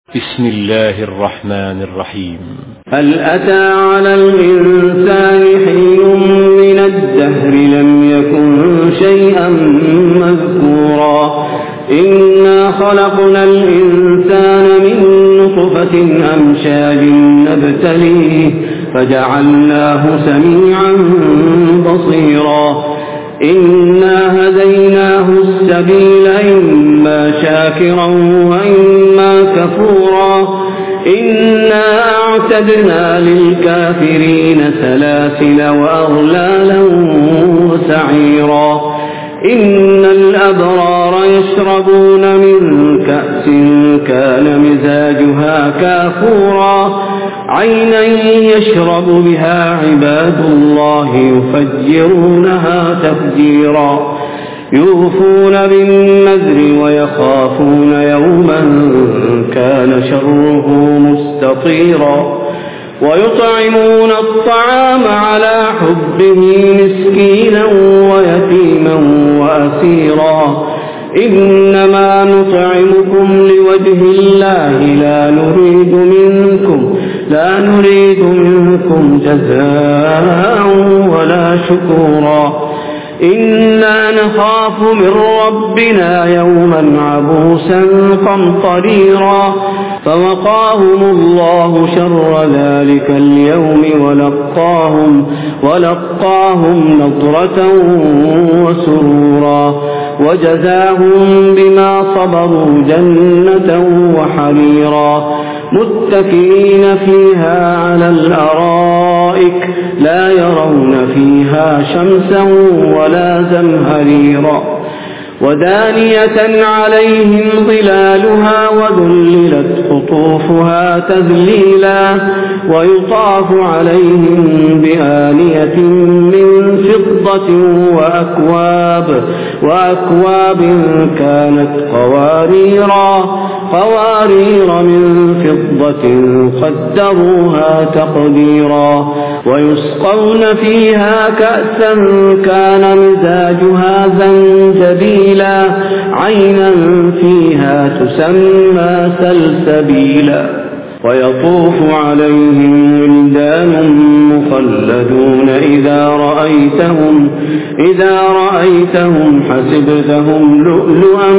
بسم الله الرحمن الرحيم. هل أتى على الإنسان حين من الدهر لم يكن شيئا مذكورا إنا خلقنا الإنسان من نطفة أمشاج نبتليه فجعلناه سميعا بصيرا إنا هديناه السبيل إما شاكرا وإما كفورا إنا أعتدنا للكافرين سلاسل وأغلالا وسعيرا إن الأبرار يشربون من كأس كان مزاجها كافورا عينا يشرب بها عباد الله يفجرونها تفجيرا يوفون بالنذر ويخافون يوما كان شره مستطيرا ويطعمون الطعام على حبه مسكينا ويتيما وأسيرا إنما نطعمكم لوجه الله لا نريد منكم جزاء ولا شكورا إنا نخاف من ربنا يوما عبوسا قمطريرا فوقاهم الله شر ذلك اليوم ولقاهم نضرة وسرورا وجزاهم بما صبروا جنة وحريرا متكئين فيها على الأرائك لا يرون فيها شمسا ولا زمهريرا ودانية عليهم ظلالها وذللت قطوفها تذليلا ويطاف عليهم بآنية من فضة وأكواب كانت قوارير من فضة قدروها تقديرا ويسقون فيها كأسا كان مزاجها زنجبيلا عينا فيها تسمى سلسبيلا ويطوف عليهم ولدان مخلدون إذا رأيتهم حسبتهم لؤلؤا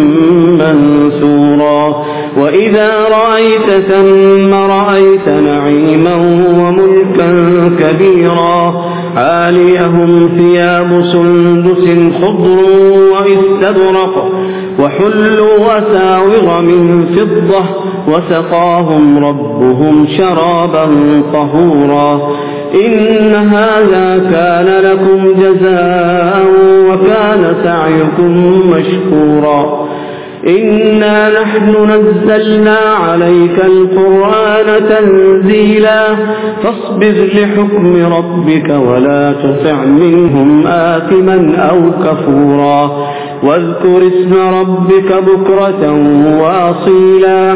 منثورا وإذا رأيت ثم رأيت نعيما وملكا كبيرا عاليهم ثياب سندس خضر واستبرق وحلوا أساور من فضة وسقاهم ربهم شرابا طهورا إن هذا كان لكم جزاء وكان سعيكم مشكورا إنا نحن نزلنا عليك القرآن تنزيلا فاصبر لحكم ربك ولا تطع منهم آثما أو كفورا واذكر اسم ربك بكرة وأصيلا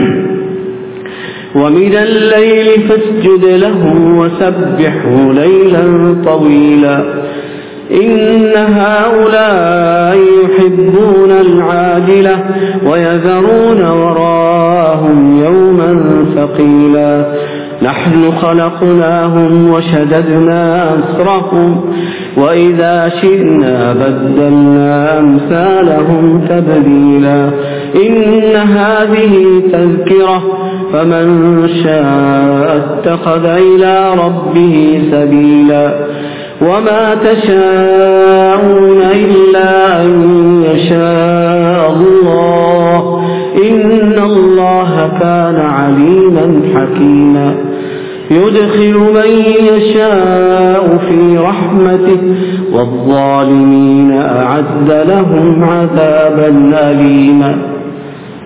ومن الليل فاسجد له وسبحه ليلا طويلا إن هؤلاء يحبون العاجلة ويذرون وراءهم يوما ثقيلا نحن خلقناهم وشددنا أسرهم وإذا شئنا بدلنا أمثالهم تبديلا إن هذه تذكرة فمن شاء اتخذ إلى ربه سبيلا وما تشاءون إلا أن يشاء الله إن الله كان عليما حكيما يدخل من يشاء في رحمته والظالمين أعد لهم عذابا أليما